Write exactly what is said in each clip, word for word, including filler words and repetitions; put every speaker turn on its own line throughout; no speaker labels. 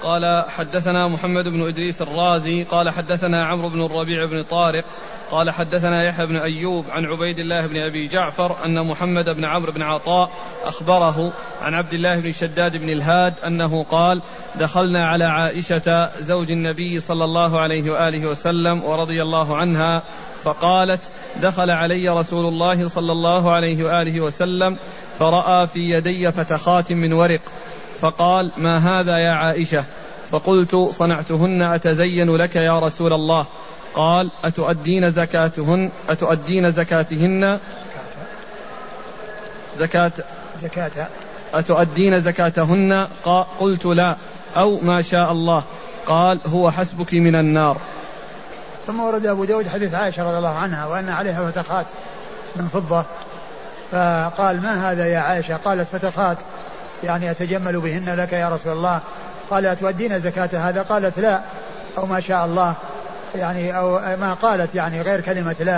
قال حدثنا محمد بن إدريس الرازي قال حدثنا عمرو بن الربيع بن طارق قال حدثنا يحيى بن أيوب عن عبيد الله بن أبي جعفر أن محمد بن عمرو بن عطاء أخبره عن عبد الله بن شداد بن الهاد أنه قال دخلنا على عائشة زوج النبي صلى الله عليه وآله وسلم ورضي الله عنها فقالت دخل علي رسول الله صلى الله عليه وآله وسلم فرأى في يدي فتخات من ورق فقال ما هذا يا عائشة؟ فقلت صنعتهن أتزين لك يا رسول الله. قال أتؤدين زكاتهن أتؤدين زكاتهن زكاة
زكاتها
أتؤدين زكاتهن؟ قلت لا أو ما شاء الله. قال هو حسبك من النار.
ثم ورد أبو داود حديث عائشة رضي الله عنها وأن عليها فتخات من فضة فقال ما هذا يا عائشة؟ قالت فتخات يعني أتجمل بهن لك يا رسول الله. قال أتؤدين زكاة هذا؟ قالت لا أو ما شاء الله يعني أو ما قالت يعني غير كلمة لا.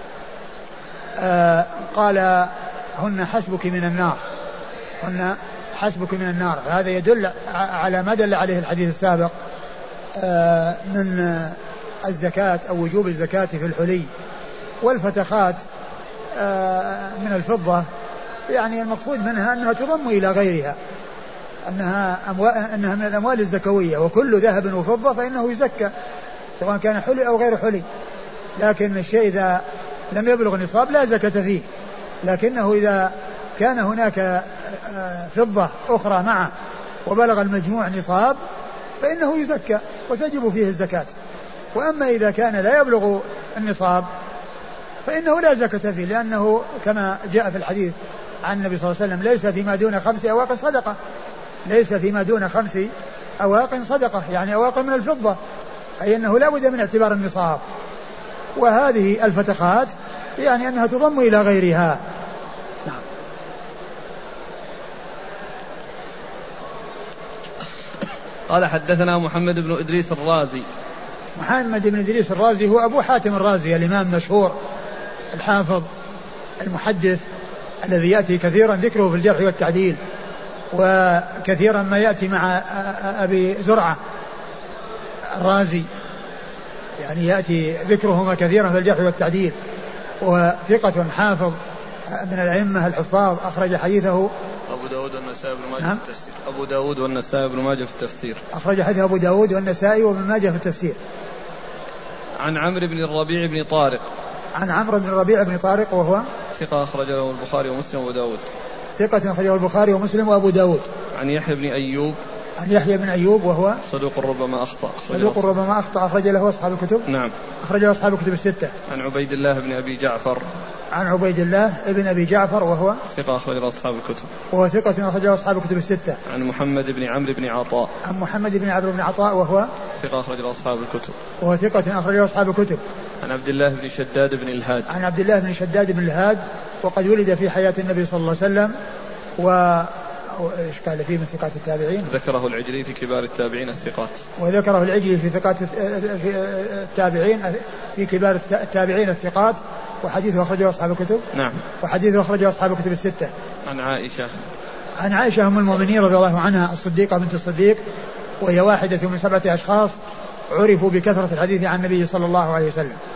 آه قال هن حسبك من النار هن حسبك من النار. هذا يدل على ما دل عليه الحديث السابق آه من الزكاة أو وجوب الزكاة في الحلي. والفتخات آه من الفضة يعني المقصود منها أنها تضم إلى غيرها أنها, أموال أنها من الأموال الزكوية وكل ذهب وفضة فإنه يزكى سواء كان حلي أو غير حلي. لكن الشيء إذا لم يبلغ النصاب لا زكاة فيه لكنه إذا كان هناك فضة أخرى معه وبلغ المجموع نصاب فإنه يزكى وتجب فيه الزكاة. وأما إذا كان لا يبلغ النصاب فإنه لا زكاة فيه لأنه كما جاء في الحديث عن النبي صلى الله عليه وسلم ليس فيما دون خمس أواق صدقة ليس فيما دون خمس أواق صدقة يعني أواق من الفضة أي أنه لا بد من اعتبار النصاب. وهذه الفتخات يعني أنها تضم إلى غيرها. نعم.
قال حدثنا محمد بن إدريس الرازي.
محمد بن إدريس الرازي هو أبو حاتم الرازي الإمام المشهور الحافظ المحدث الذي يأتي كثيرا ذكره في الجرح والتعديل وكثيرا ما يأتي مع أبي زرعة الرازي يعني يأتي ذكرهما كثيرا في الجرح والتعديل وثقة حافظ من الأئمة الحفاظ أخرج حديثه
أبو داود والنسائي بن ماجه في التفسير. أبو داود والنسائي بن ماجه في التفسير
أخرج حديث أبو داود والنسائي وابن ماجه في التفسير.
عن عمرو بن الربيع بن طارق.
عن عمرو بن الربيع بن طارق وهو
ثقة أخرج له البخاري ومسلم وأبو داود.
ثقة أخرجه البخاري ومسلم وأبو داود.
عن يحيى بن أيوب.
عن يحيى بن أيوب وهو
صدوق ربما أخطأ.
صدوق ربما أخطأ أخرج له أصحاب الكتب.
نعم.
أخرج له أصحاب الكتب الستة.
عن عبيد الله بن أبي جعفر.
عن عبيد الله بن أبي جعفر وهو
ثقة أخرج له أصحاب الكتب.
وهو ثقة أخرج له أصحاب الكتب الستة.
عن محمد بن عمرو بن عطاء.
عن محمد بن عمرو بن عطاء وهو
ثقة أخرج له أصحاب الكتب.
وهو ثقة أخرج له أصحاب الكتب.
عن عبد الله بن شداد بن الهاد.
عن عبد الله بن شداد بن الهاد وقد ولد في حياة النبي صلى الله عليه وسلم و وإيش قال فيه من ثقات التابعين.
ذكره العجلي في كبار التابعين الثقات.
وذكره العجلي في ثقات في التابعين في كبار التابعين الثقات وحديثه أخرجه أصحاب الكتب.
نعم.
وحديثه أخرجه أصحاب الكتب الستة.
عن عائشة.
عن عائشة أم المؤمنين رضي الله عنها الصديقة بنت الصديق وهي واحدة من سبعة أشخاص عرفوا بكثرة الحديث عن النبي صلى الله عليه وسلم.